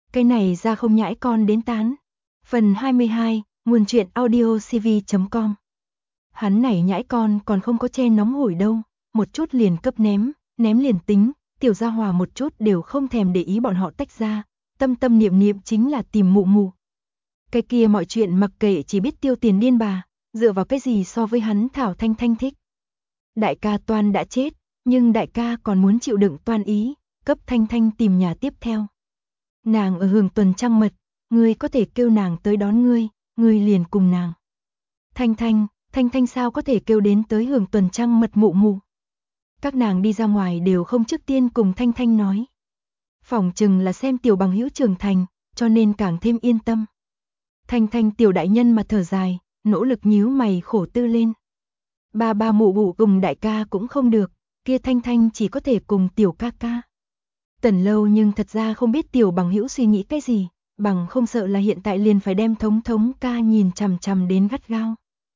Cái này ra không nhãi con đến tán. Phần 22, nguồn truyện audio cv.com. Hắn này nhãi con còn không có che nóng hổi đâu, một chút liền cấp ném liền tính, tiểu gia hòa một chút đều không thèm để ý bọn họ tách ra, tâm tâm niệm niệm chính là tìm mụ mụ. Cái kia mọi chuyện mặc kệ, chỉ biết tiêu tiền điên bà, dựa vào cái gì so với hắn Thảo Thanh Thanh thích. Đại ca Toan đã chết, nhưng đại ca còn muốn chịu đựng Toan ý, cấp Thanh Thanh tìm nhà tiếp theo. Nàng ở Hưởng Tuần Trăng Mật, ngươi có thể kêu nàng tới đón ngươi liền cùng nàng. Thanh Thanh sao có thể kêu đến tới Hưởng Tuần Trăng Mật mụ mụ. Các nàng đi ra ngoài đều không trước tiên cùng Thanh Thanh nói. Phỏng chừng là xem tiểu bằng hữu trưởng thành, cho nên càng thêm yên tâm. Thanh Thanh tiểu đại nhân mà thở dài, nỗ lực nhíu mày khổ tư lên. Ba mụ mụ cùng đại ca cũng không được, kia Thanh Thanh chỉ có thể cùng tiểu ca ca. Tần Lâu nhưng thật ra không biết tiểu bằng hữu suy nghĩ cái gì, bằng không sợ là hiện tại liền phải đem thống ca nhìn chằm chằm đến gắt gao.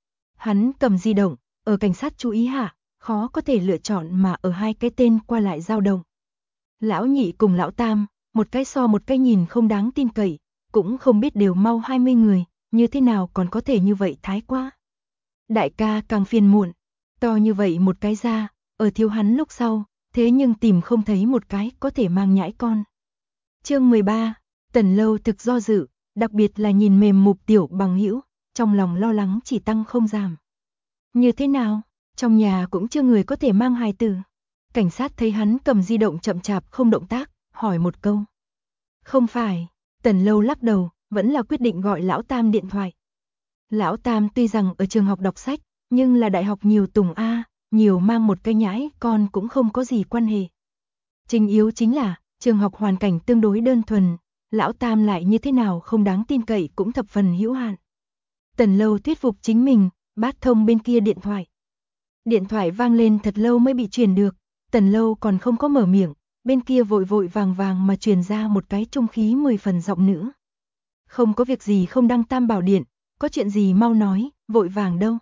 Hắn cầm di động, ở cảnh sát chú ý hạ, khó có thể lựa chọn mà ở hai cái tên qua lại dao động. Lão nhị cùng lão tam, một cái so một cái nhìn không đáng tin cậy, cũng không biết đều mau 20 người, như thế nào còn có thể như vậy thái quá. Đại ca càng phiền muộn, to như vậy một cái ra, ở thiếu hắn lúc sau, thế nhưng tìm không thấy một cái có thể mang nhãi con. Chương 13, Tần Lâu thực do dự, đặc biệt là nhìn mềm mục tiểu bằng hữu, trong lòng lo lắng chỉ tăng không giảm. Như thế nào, trong nhà cũng chưa người có thể mang hài tử. Cảnh sát thấy hắn cầm di động chậm chạp không động tác, hỏi một câu. Không phải, Tần Lâu lắc đầu, vẫn là quyết định gọi lão tam điện thoại. Lão tam tuy rằng ở trường học đọc sách, nhưng là đại học nhiều tùng A, nhiều mang một cái nhãi con cũng không có gì quan hệ. Chính yếu chính là, trường học hoàn cảnh tương đối đơn thuần, lão tam lại như thế nào không đáng tin cậy cũng thập phần hữu hạn. Tần Lâu thuyết phục chính mình, bắt thông bên kia điện thoại. Điện thoại vang lên thật lâu mới bị truyền được, Tần Lâu còn không có mở miệng, bên kia vội vội vàng mà truyền ra một cái trung khí 10 phần giọng nữ. Không có việc gì không đăng tam bảo điện, có chuyện gì mau nói, vội vàng đâu.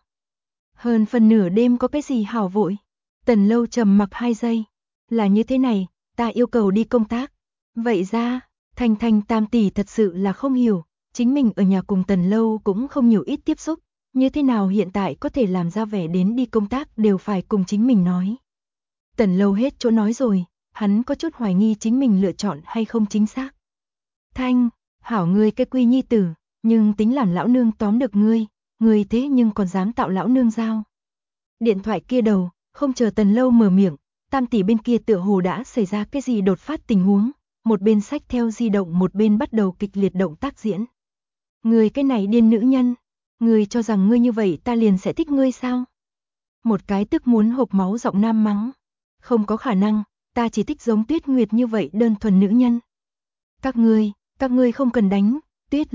Hơn phần nửa đêm có cái gì hảo vội. Tần Lâu trầm mặc 2 giây. Là như thế này, ta yêu cầu đi công tác. Vậy ra, Thanh tam tỷ thật sự là không hiểu, chính mình ở nhà cùng Tần Lâu cũng không nhiều ít tiếp xúc, như thế nào hiện tại có thể làm ra vẻ đến đi công tác đều phải cùng chính mình nói. Tần Lâu hết chỗ nói rồi, hắn có chút hoài nghi chính mình lựa chọn hay không chính xác. Thanh, hảo ngươi cái quy nhi tử, nhưng tính làm lão nương tóm được ngươi thế nhưng còn dám tạo lão nương giao. Điện thoại kia đầu, không chờ Tần Lâu mở miệng, tam tỷ bên kia tựa hồ đã xảy ra cái gì đột phát tình huống, một bên xách theo di động một bên bắt đầu kịch liệt động tác diễn. Ngươi cái này điên nữ nhân, ngươi cho rằng ngươi như vậy ta liền sẽ thích ngươi sao? Một cái tức muốn hộc máu giọng nam mắng. Không có khả năng, ta chỉ thích giống Tuyết Nguyệt như vậy đơn thuần nữ nhân. Các ngươi không cần đánh, Tuyết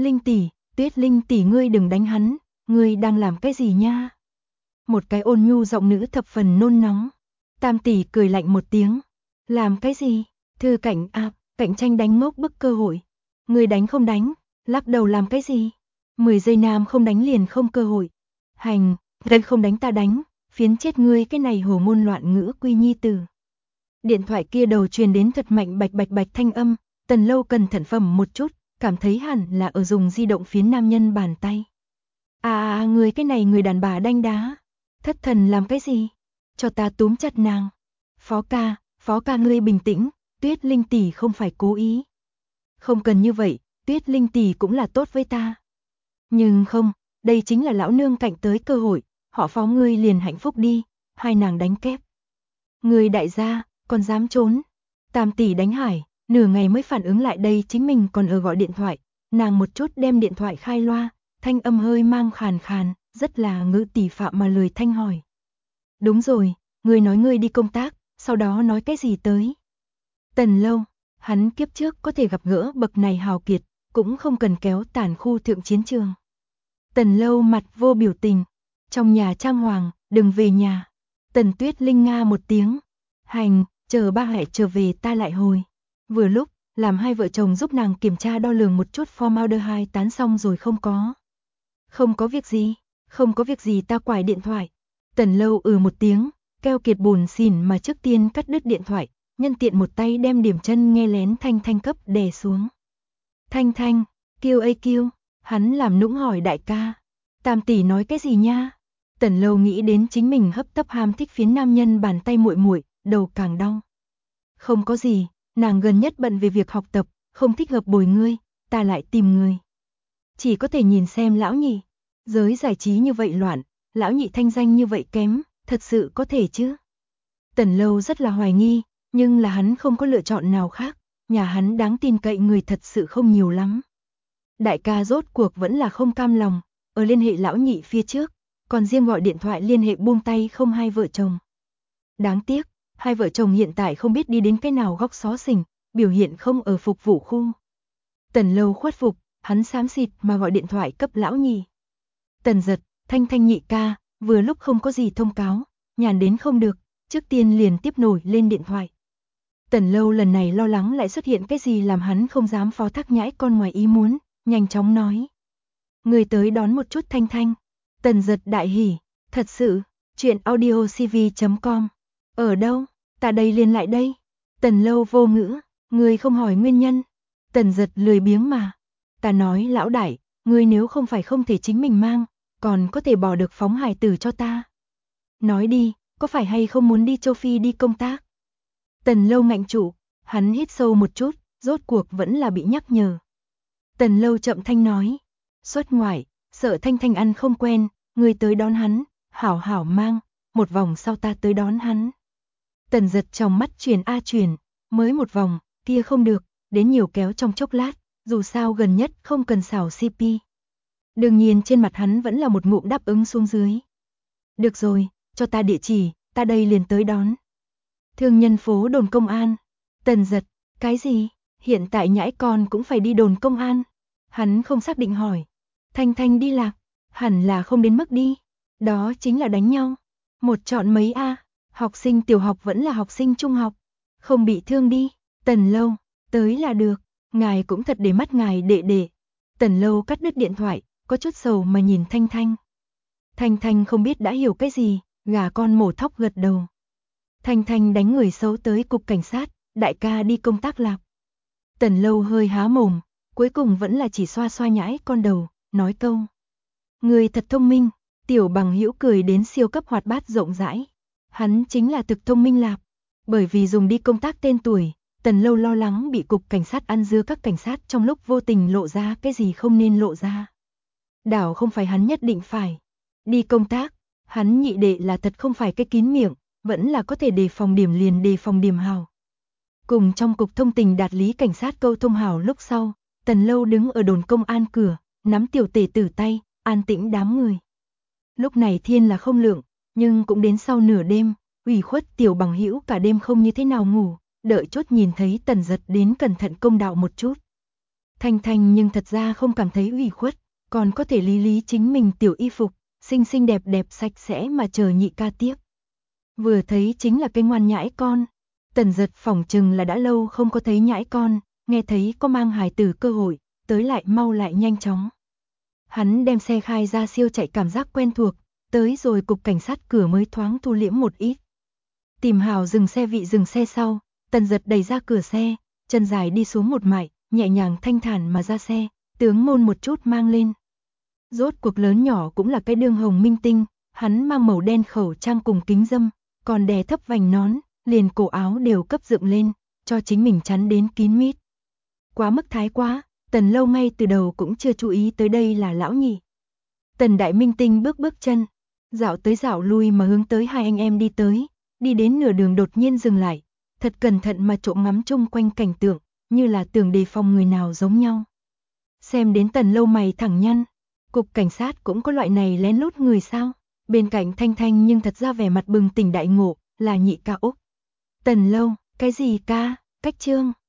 Linh tỷ ngươi đừng đánh hắn, ngươi đang làm cái gì nha? Một cái ôn nhu giọng nữ thập phần nôn nóng. Tam tỷ cười lạnh một tiếng. Làm cái gì? Thư cảnh cạnh tranh đánh ngốc bức cơ hội. Ngươi đánh không đánh, lắc đầu làm cái gì? 10 giây nam không đánh liền không cơ hội. Hành, gần không đánh ta đánh, phiến chết ngươi cái này hồ ngôn loạn ngữ quy nhi tử. Điện thoại kia đầu truyền đến thật mạnh bạch thanh âm, Tần Lâu cẩn thận phẩm một chút, cảm thấy hẳn là ở dùng di động phiến nam nhân bàn tay. Người cái này người đàn bà đanh đá, thất thần làm cái gì? Cho ta túm chặt nàng. Phó ca ngươi bình tĩnh, Tuyết Linh tỷ không phải cố ý. Không cần như vậy, Tuyết Linh tỷ cũng là tốt với ta. Nhưng không, đây chính là lão nương cạnh tới cơ hội, họ Phó ngươi liền hạnh phúc đi, hai nàng đánh kép. Ngươi đại gia, còn dám trốn. Tam tỷ đánh hải, nửa ngày mới phản ứng lại đây chính mình còn ở gọi điện thoại, nàng một chút đem điện thoại khai loa, thanh âm hơi mang khàn khàn, rất là ngữ tỷ phạm mà lười thanh hỏi. Đúng rồi, ngươi nói ngươi đi công tác, sau đó nói cái gì tới? Tần Lâu, hắn kiếp trước có thể gặp gỡ bậc này hào kiệt, cũng không cần kéo tàn khu thượng chiến trường. Tần Lâu mặt vô biểu tình, trong nhà trang hoàng, đừng về nhà. Tần Tuyết Linh nga một tiếng, hành, chờ ba hẹ trở về ta lại hồi. Vừa lúc, làm hai vợ chồng giúp nàng kiểm tra đo lường một chút formaldehyde tán xong rồi không có. Không có việc gì ta quải điện thoại. Tần Lâu một tiếng, keo kiệt buồn xỉn mà trước tiên cắt đứt điện thoại, nhân tiện một tay đem điểm chân nghe lén Thanh cấp đè xuống. Thanh Thanh, kêu ây kêu, hắn làm nũng hỏi đại ca. Tam tỷ nói cái gì nha? Tần Lâu nghĩ đến chính mình hấp tấp ham thích phiến nam nhân bàn tay muội muội, đầu càng đau. Không có gì, nàng gần nhất bận về việc học tập, không thích hợp bồi ngươi, ta lại tìm người. Chỉ có thể nhìn xem lão nhị, giới giải trí như vậy loạn, lão nhị thanh danh như vậy kém, thật sự có thể chứ? Tần Lâu rất là hoài nghi, nhưng là hắn không có lựa chọn nào khác, nhà hắn đáng tin cậy người thật sự không nhiều lắm. Đại ca rốt cuộc vẫn là không cam lòng, ở liên hệ lão nhị phía trước, còn riêng gọi điện thoại liên hệ buông tay không hai vợ chồng. Đáng tiếc, hai vợ chồng hiện tại không biết đi đến cái nào góc xó xỉnh, biểu hiện không ở phục vụ khu. Tần Lâu khuất phục, hắn xám xịt mà gọi điện thoại cấp lão nhị. Tần Giật, Thanh Thanh nhị ca, vừa lúc không có gì thông cáo, nhàn đến không được, trước tiên liền tiếp nổi lên điện thoại. Tần Lâu lần này lo lắng lại xuất hiện cái gì làm hắn không dám phó thác nhãi con ngoài ý muốn, nhanh chóng nói. Người tới đón một chút Thanh Thanh. Tần Giật đại hỉ, thật sự, chuyện audiocv.com. Ở đâu? Ta đây liền lại đây. Tần Lâu vô ngữ, người không hỏi nguyên nhân. Tần Giật lười biếng mà. Ta nói lão đại, ngươi nếu không phải không thể chính mình mang, còn có thể bỏ được phóng hài tử cho ta. Nói đi, có phải hay không muốn đi châu Phi đi công tác? Tần Lâu ngạnh trụ, hắn hít sâu một chút, rốt cuộc vẫn là bị nhắc nhở. Tần Lâu chậm thanh nói, xuất ngoại, sợ Thanh Thanh ăn không quen, ngươi tới đón hắn, hảo hảo mang, một vòng sau ta tới đón hắn. Tần Giật trong mắt chuyển a chuyển, mới một vòng, kia không được, đến nhiều kéo trong chốc lát, dù sao gần nhất không cần xảo CP. Đương nhiên trên mặt hắn vẫn là một ngụm đáp ứng xuống dưới. Được rồi, cho ta địa chỉ, ta đây liền tới đón. Thương nhân phố đồn công an. Tần Giật, cái gì? Hiện tại nhãi con cũng phải đi đồn công an. Hắn không xác định hỏi. Thanh Thanh đi lạc, hẳn là không đến mức đi. Đó chính là đánh nhau. Một chọn mấy a, học sinh tiểu học vẫn là học sinh trung học. Không bị thương đi. Tần Lâu, tới là được. Ngài cũng thật để mắt ngài đệ đệ. Tần Lâu cắt đứt điện thoại, có chút sầu mà nhìn Thanh Thanh. Thanh Thanh không biết đã hiểu cái gì, gà con mổ thóc gật đầu. Thanh Thanh đánh người xấu tới cục cảnh sát, đại ca đi công tác lạc. Tần Lâu hơi há mồm, cuối cùng vẫn là chỉ xoa xoa nhãi con đầu, nói câu. Người thật thông minh, tiểu bằng hữu cười đến siêu cấp hoạt bát rộng rãi. Hắn chính là thực thông minh lạc, bởi vì dùng đi công tác tên tuổi, Tần Lâu lo lắng bị cục cảnh sát ăn dưa các cảnh sát trong lúc vô tình lộ ra cái gì không nên lộ ra. Đảo không phải hắn nhất định phải đi công tác, hắn nhị đệ là thật không phải cái kín miệng, vẫn là có thể đề phòng điểm liền đề phòng điểm hào. Cùng trong cục thông tình đạt lý cảnh sát câu thông hào lúc sau, Tần Lâu đứng ở đồn công an cửa, nắm tiểu tể tử tay, an tĩnh đám người. Lúc này thiên là không lượng, nhưng cũng đến sau nửa đêm, ủy khuất tiểu bằng hữu cả đêm không như thế nào ngủ, đợi chốt nhìn thấy Tần Giật đến cẩn thận công đạo một chút. Thanh Thanh nhưng thật ra không cảm thấy ủy khuất, còn có thể lý lý chính mình tiểu y phục, xinh xinh đẹp đẹp sạch sẽ mà chờ nhị ca tiếp. Vừa thấy chính là cái ngoan nhãi con. Tần Giật phỏng chừng là đã lâu không có thấy nhãi con, nghe thấy có mang hài tử cơ hội, tới lại mau lại nhanh chóng. Hắn đem xe khai ra siêu chạy cảm giác quen thuộc, tới rồi cục cảnh sát cửa mới thoáng thu liễm một ít. Tìm hào dừng xe vị dừng xe sau, Tần Giật đẩy ra cửa xe, chân dài đi xuống một mại, nhẹ nhàng thanh thản mà ra xe, tướng môn một chút mang lên. Rốt cuộc lớn nhỏ cũng là cái đương hồng minh tinh, hắn mang màu đen khẩu trang cùng kính dâm, còn đè thấp vành nón, liền cổ áo đều cấp dựng lên, cho chính mình chắn đến kín mít. Quá mức thái quá, Tần Lâu ngay từ đầu cũng chưa chú ý tới đây là lão nhị. Tần đại minh tinh bước bước chân, dạo tới dạo lui mà hướng tới hai anh em đi tới, đi đến nửa đường đột nhiên dừng lại, thật cẩn thận mà trộm ngắm chung quanh cảnh tượng, như là tưởng đề phòng người nào giống nhau. Xem đến Tần Lâu mày thẳng nhăn, cục cảnh sát cũng có loại này lén lút người sao? Bên cạnh Thanh Thanh nhưng thật ra vẻ mặt bừng tỉnh đại ngộ, là nhị ca Úc. Tần Lâu, cái gì ca, cách trương,